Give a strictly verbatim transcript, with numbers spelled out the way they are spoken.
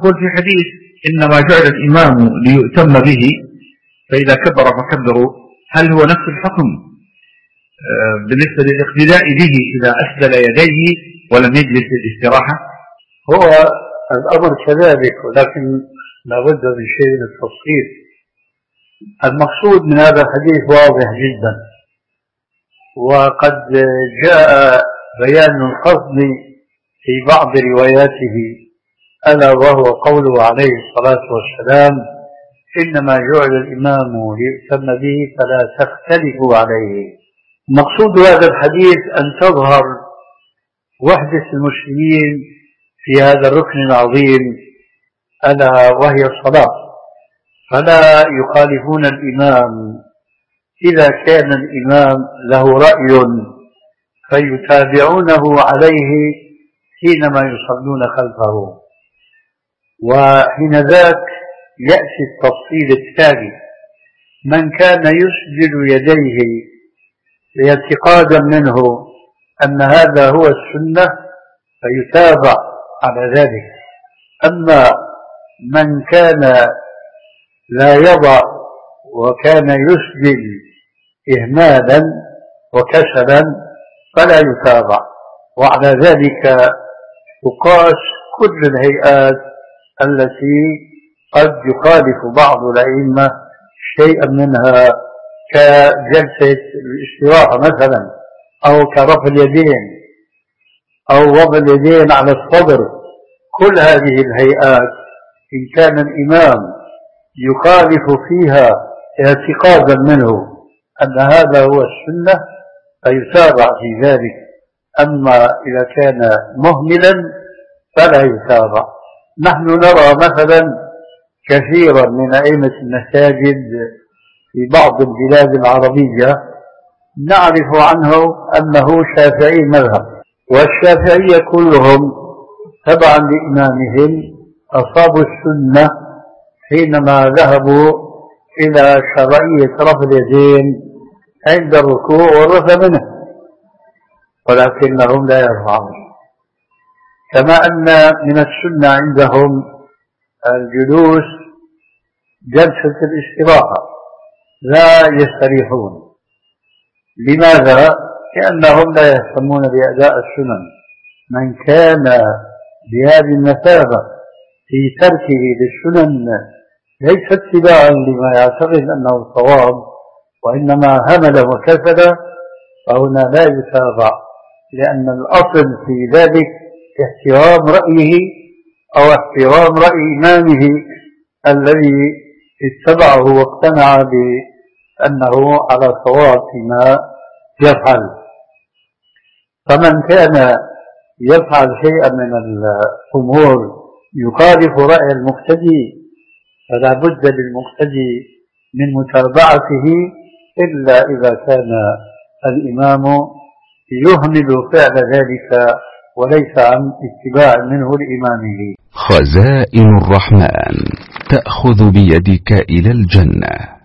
يقول في حديث إنما جعل الإمام ليؤتم به فإذا كبر فكبروا، هل هو نفس الحكم بالنسبة للاقتداء به إذا أسدل يديه ولم يجلس للاستراحة؟ هو الأمر كذلك، ولكن لابد من شيء من التفصيل. المقصود من هذا الحديث واضح جدا، وقد جاء بيان القصد في بعض رواياته، ألا وهو قوله عليه الصلاة والسلام: إنما جعل الإمام ليؤتم به فلا تختلفوا عليه. مقصود هذا الحديث أن تظهر وحدة المسلمين في هذا الركن العظيم، ألا وهي الصلاة، فلا يخالفون الإمام. إذا كان الإمام له رأي فيتابعونه عليه حينما يصلون خلفه. وحين ذاك يأتي التفصيل التالي: من كان يسجل يديه اعتقادا منه أن هذا هو السنة فيتابع على ذلك. أما من كان لا يضع وكان يسجل إهمالا وكسلا فلا يتابع. وعلى ذلك تقاس كل الهيئات التي قد يخالف بعض الأئمة شيئا منها، كجلسة الاستراحة مثلا، أو كرفع اليدين، أو وضع اليدين على الصدر. كل هذه الهيئات إن كان الإمام يخالف فيها اعتقادا منه أن هذا هو السنة فيتابع في ذلك. أما إذا كان مهملا فلا يتابع. نحن نرى مثلا كثيرا من أئمة المساجد في بعض البلاد العربية نعرف عنه أنه شافعي مذهب، والشافعية كلهم تبعا لإمامهم أصابوا السنة حينما ذهبوا إلى شرعية رفع اليدين عند الركوع والرفع منه، ولكنهم لا يرفعون. كما أن من السنة عندهم الجلوس جلسة الاستراحة، لا يستريحون. لماذا؟ لأنهم لا يهتمون بأداء السنن. من كان بهذه المثابة في تركه للسنن ليس اتباعا لما يعتقد أنه صواب، وإنما همل وكسل، فهنا لا يتابع، لأن الأصل في ذلك احترام رأيه أو احترام رأي إمامه الذي اتبعه واقتنع بأنه على صواب فيما يفعل. فمن كان يفعل شيئا من الأمور يخالف رأي المقتدي فلا بد للمقتدي من متابعته، إلا إذا كان الإمام يهمل فعل ذلك وليس عن اتباع منه لإمامه. خزائن الرحمن تأخذ بيدك إلى الجنة.